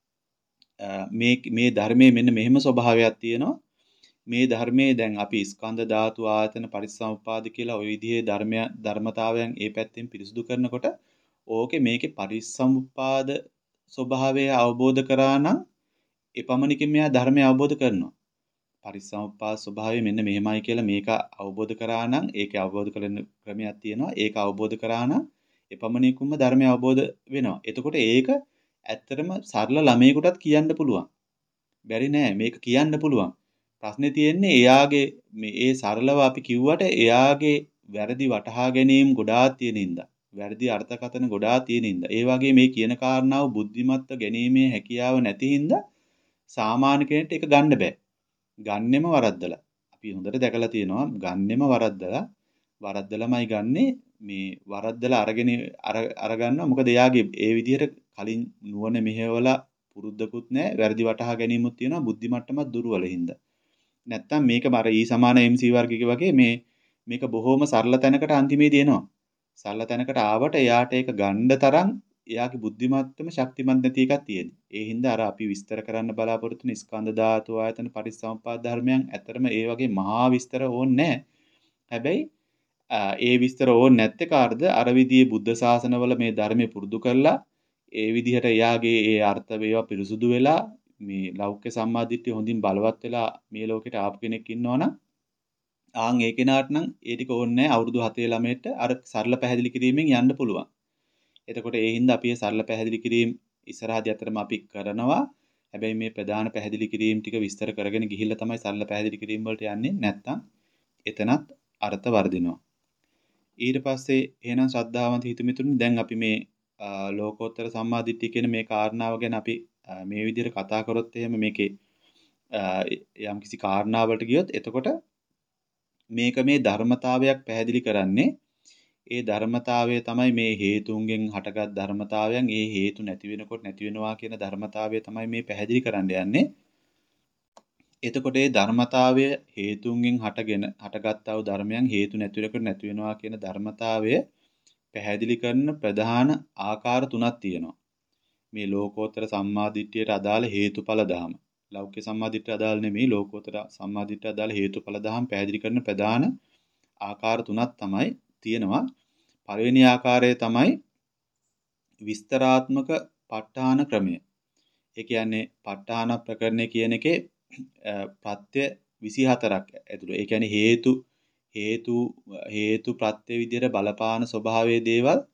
මේ මේ ධර්මයේ මෙන්න මෙහෙම ස්වභාවයක් තියෙනවා. මේ ධර්මයේ දැන් අපි ස්කන්ධ ධාතු ආයතන පරිසම්පාද කියලා ওই විදිහේ ධර්මය ධර්මතාවයන් ඒ පැත්තෙන් පිරිසුදු කරනකොට ඕකේ මේකේ පරිසම්පාද ස්වභාවය අවබෝධ කරා නම් එපමණකින් මෙයා ධර්මය අවබෝධ කරනවා. පරිසම්පාද ස්වභාවය මෙන්න මෙහෙමයි කියලා මේක අවබෝධ කරා නම් ඒකේ අවබෝධ කරන ක්‍රමයක් තියෙනවා. ඒක අවබෝධ කරා නම් එපමණිකුම ධර්මය අවබෝධ වෙනවා. එතකොට ඒක ඇත්තටම සරල ළමයෙකුටත් කියන්න පුළුවන්. බැරි නෑ මේක කියන්න පුළුවන්. ප්‍රශ්නේ තියෙන්නේ එයාගේ මේ ඒ සරලව අපි කිව්වට එයාගේ වැරදි වටහා ගැනීම ගොඩාක් තියෙන ඉඳා. වැරදි අර්ථකථන ගොඩාක් තියෙන ඉඳා. ඒ වගේ මේ කියන කාරණාව බුද්ධිමත්ව ගැනීමේ හැකියාව නැති හින්දා සාමාන්‍ය කෙනෙක්ට ඒක ගන්න බෑ. ගන්නෙම වරද්දලා. අපි හොඳට දැකලා තියෙනවා ගන්නෙම වරද්දලා වරද්දලමයි ගන්නෙ මේ වරද්දලා අරගෙන අර ගන්නවා. මොකද එයාගේ ඒ විදිහට කලින් නුවණ මෙහෙवला පුරුද්දකුත් නැහැ. වැරදි වටහා ගැනීමක් තියෙනවා. බුද්ධි මට්ටමත් දුර්වල හින්දා. නැත්තම් මේක බර E සමාන mc වර්ගයක වගේ මේ මේක බොහොම සරල තැනකට අන්තිමේදී එනවා. සරල තැනකට ආවට එයාට ඒක ගන්න තරම් එයාගේ බුද්ධිමත්කම ශක්තිමත් නැති එකක් තියෙනවා. ඒ හින්දා අර අපි විස්තර කරන්න බලාපොරොත්තු වෙන ස්කන්ධ ධාතු ආයතන පරිසම්පාද ධර්මයන් ඇතරම ඒ වගේ මහා විස්තර ඕනේ නැහැ. හැබැයි ඒ විස්තර ඕනේ නැත්තේ කාටද? අර විදිහේ බුද්ධ ශාසනවල මේ ධර්මයේ පුරුදු කරලා ඒ විදිහට එයාගේ ඒ අර්ථ වේවා පිරිසුදු වෙලා මේ ලෞකික සම්මාදිට්ඨිය හොඳින් බලවත් වෙලා මේ ලෝකෙට ආපු කෙනෙක් ඉන්නවනම් ආන් ඒ කෙනාට නම් ඒ ටික ඕනේ නැහැ. අවුරුදු හතේ ළමයට අර සරල පැහැදිලි කිරීමෙන් යන්න පුළුවන්. එතකොට ඒ හින්දා අපි මේ සරල පැහැදිලි කිරීම ඉස්සරහදී අතරම අපි කරනවා. හැබැයි මේ ප්‍රධාන පැහැදිලි කිරීම ටික විස්තර කරගෙන ගිහිල්ලා තමයි සරල පැහැදිලි කිරීම වලට යන්නේ. නැත්තම් එතනත් අර්ථ වර්ධිනවා. ඊට පස්සේ එහෙනම් ශ්‍රද්ධාවන්ත හිතමිතුනි දැන් අපි මේ ලෝකෝත්තර සම්මාදිට්ඨිය කියන මේ කාරණාව ගැන අපි මේ විදිහට කතා කරොත් එහෙම මේකේ යම් කිසි කාරණාවලට ගියොත් එතකොට මේක මේ ධර්මතාවයක් පැහැදිලි කරන්නේ ඒ ධර්මතාවය තමයි මේ හේතුන්ගෙන් හටගත් ධර්මතාවයන් ඒ හේතු නැති වෙනකොට නැති වෙනවා කියන ධර්මතාවය තමයි මේ පැහැදිලි කරන්න යන්නේ. එතකොට ඒ ධර්මතාවය හේතුන්ගෙන් හටගෙන හටගත්තා වූ ධර්මයන් හේතු නැති වෙනකොට නැති වෙනවා කියන ධර්මතාවය පැහැදිලි කරන ප්‍රධාන ආකාර තුනක් තියෙනවා. මේ ලෝකෝත්තර සම්මාදිට්ඨියට අදාළ හේතුඵල ධම. ලෞකික සම්මාදිට්ඨිය අදාළ නෙමෙයි ලෝකෝත්තර සම්මාදිට්ඨිය අදාළ හේතුඵල ධම පැහැදිලි කරන ප්‍රධාන ආකාර තුනක් තමයි තියෙනවා. පළවෙනි ආකාරය තමයි විස්තරාත්මක ප ဋ ාණ ක්‍රමය. ඒ කියන්නේ ප ဋ ාණ ප්‍රකරණය කියන එකේ ප්‍රත්‍ය විසිහතරක් ඇතුළු. ඒ කියන්නේ හේතු හේතු හේතු ප්‍රත්‍ය විදියට බලපාන ස්වභාවයේ දේවල්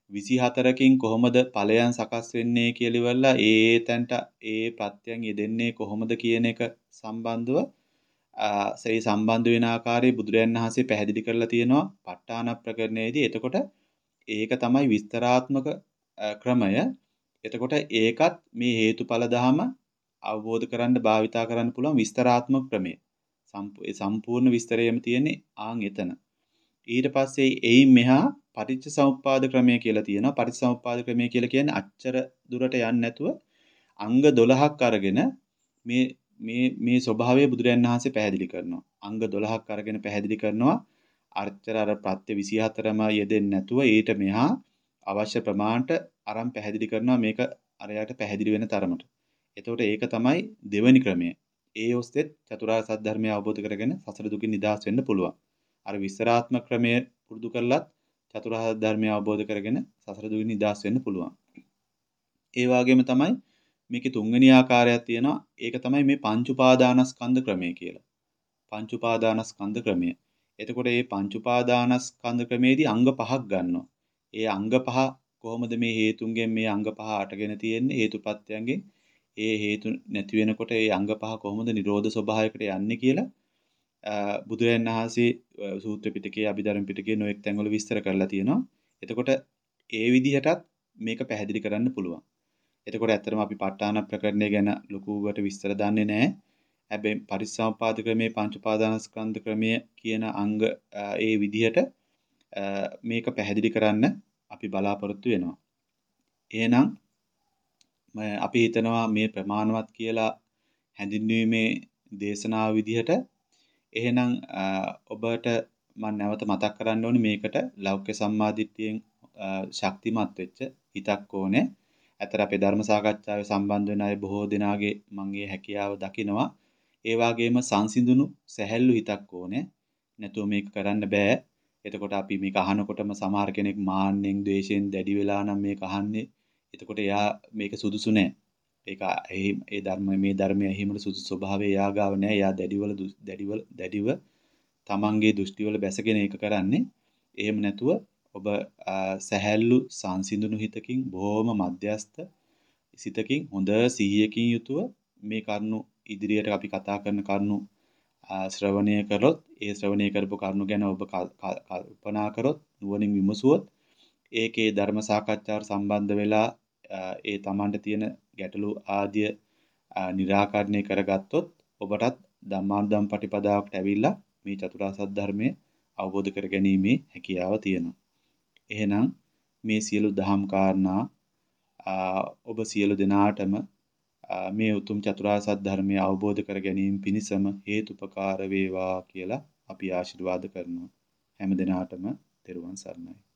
විසිහතරකින් කොහොමද ඵලයන් සකස් වෙන්නේ කියලා ඉවරලා ඒ ඒ තැන්ට ඒ ප්‍රත්‍යයන් යෙදෙන්නේ කොහොමද කියන එක සම්බන්ධව සේ සම්බන්ධ වෙන ආකාරය බුදුරයන් වහන්සේ පැහැදිලි කරලා තියෙනවා ප ဋ ාණ ප්‍රකරණයේදී. එතකොට ඒක තමයි විස්තරාත්මක ක්‍රමය. එතකොට ඒකත් මේ හේතුඵල ධම අවබෝධ කරන්න භාවිතා කරන්න පුළුවන් විස්තරාත්මක ක්‍රමය. සම්පූර්ණ විස්තරයම තියෙන්නේ ආන් එතන. ඊට පස්සේ එයින් මෙහා පටිච්චසමුප්පාද ක්‍රමය කියලා තියෙනවා. පටිච්චසමුප්පාද ක්‍රමය කියලා කියන්නේ අච්චර දුරට යන්නේ නැතුව අංග දොළහක් අරගෙන මේ මේ මේ ස්වභාවය බුදුරයන් වහන්සේ පැහැදිලි කරනවා. අංග දොළහක් අරගෙන පැහැදිලි කරනවා. අර්චර අර ප්‍රත්‍ය විසිහතරම යෙදෙන්නේ නැතුව ඊට මෙහා අවශ්‍ය ප්‍රමාණයට අරන් පැහැදිලි කරනවා මේක අරයට පැහැදිලි වෙන තරමට. එතකොට ඒක තමයි දෙවෙනි ක්‍රමය. ඒ ඔස්සේත් චතුරාර්ය සත්‍ය ධර්මය අවබෝධ කරගෙන සසර දුකින් නිදහස් වෙන්න පුළුවන්. අර විස්තරාත්මක ක්‍රමය පුරුදු කරලත් චතුරාර්ය ධර්මය අවබෝධ කරගෙන සසර දුකින් නිදහස් වෙන්න පුළුවන්. ඒ වගේම තමයි මේකේ තුන්වෙනි ආකාරයක් තියෙනවා. ඒක තමයි මේ පංච උපාදානස්කන්ධ ක්‍රමය කියලා. පංච උපාදානස්කන්ධ ක්‍රමය. එතකොට මේ පංච උපාදානස්කන්ධ ක්‍රමේදී අංග පහක් ගන්නවා. ඒ අංග පහ කොහොමද මේ හේතුන්ගෙන් මේ අංග පහ අටගෙන තියෙන්නේ හේතුපත්‍යයන්ගෙන් ඒ හේතු නැති වෙනකොට ඒ අංග පහ කොහොමද නිරෝධ ස්වභාවයකට යන්නේ කියලා බුදුරජාණන් වහන්සේ සූත්‍ර පිටකයේ අභිධර්ම පිටකයේ නොඑක් තැන්වල විස්තර කරලා තියෙනවා. එතකොට ඒ විදිහටත් මේක පැහැදිලි කරන්න පුළුවන්. එතකොට ඇත්තටම අපි ප ဋ ාණ ප්‍රකරණය ගැන ලොකුවට විස්තර දන්නේ නැහැ. හැබැයි පරිසම්පාද ක්‍රමයේ පංච උපාදානස්කන්ධ ක්‍රමය කියන අංග ඒ විදිහට මේක පැහැදිලි කරන්න අපි බලාපොරොත්තු වෙනවා. එහෙනම් අපි හිතනවා මේ ප්‍රමාණවත් කියලා හැඳින්වීමේ දේශනාව විදිහට එහෙනම් ඔබට මම නැවත මතක් කරන්න ඕනේ මේකට ලෞකික සම්මාදිට්ඨියෙන් ශක්තිමත් වෙච්ච හිතක් ඕනේ. ඇතර අපේ ධර්ම සාකච්ඡාවේ සම්බන්ධ වෙන අය බොහෝ දෙනාගේ මම මේ හැකියාව දකිනවා. ඒ වගේම සංසිඳුණු සැහැල්ලු හිතක් ඕනේ. නැතුව මේක කරන්න බෑ. එතකොට අපි මේක අහනකොටම සමහර කෙනෙක් මාන්නෙන්, ද්වේෂයෙන් දැඩි වෙලා නම් මේක අහන්නේ. එතකොට එයා මේක සුදුසු නෑ. ඒක ඒ ධර්ම මේ ධර්මයේ හිමල සුදුසු ස්වභාවය එයා ගාව නෑ. එයා දැඩිවල දැඩිවල දැඩිව තමන්ගේ දෘෂ්ටිවල බැසගෙන ඒක කරන්නේ. එහෙම නැතුව ඔබ සැහැල්ලු සංසිඳුණු හිතකින් බොහොම මධ්‍යස්ථ සිතකින් හොඳ සිහියකින් යුතුව මේ කරුණු ඉදිරියට අපි කතා කරන කරුණු ශ්‍රවණය කරොත් ඒ ශ්‍රවණය කරපු කරුණු ගැන ඔබ කල්පනා කරොත් නුවණින් විමසුවොත් ඒකේ ධර්ම සාකච්ඡාවට සම්බන්ධ වෙලා ඒ Tamanට තියෙන ගැටලු ආදිය निराකරණය කරගත්තොත් ඔබටත් ධම්මානුධම්ම පටිපදාවකට ඇවිල්ලා මේ චතුරාර්ය සත්‍ය ධර්මයේ අවබෝධ කර ගැනීමේ හැකියාව තියෙනවා. එහෙනම් මේ සියලු දහම් කාරණා ඔබ සියලු දෙනාටම මේ උතුම් චතුරාර්ය සත්‍ය ධර්මය අවබෝධ කර ගැනීම පිණිසම හේතුපකාර වේවා කියලා අපි ආශිර්වාද කරනවා. හැම දිනාටම තෙරුවන් සරණයි.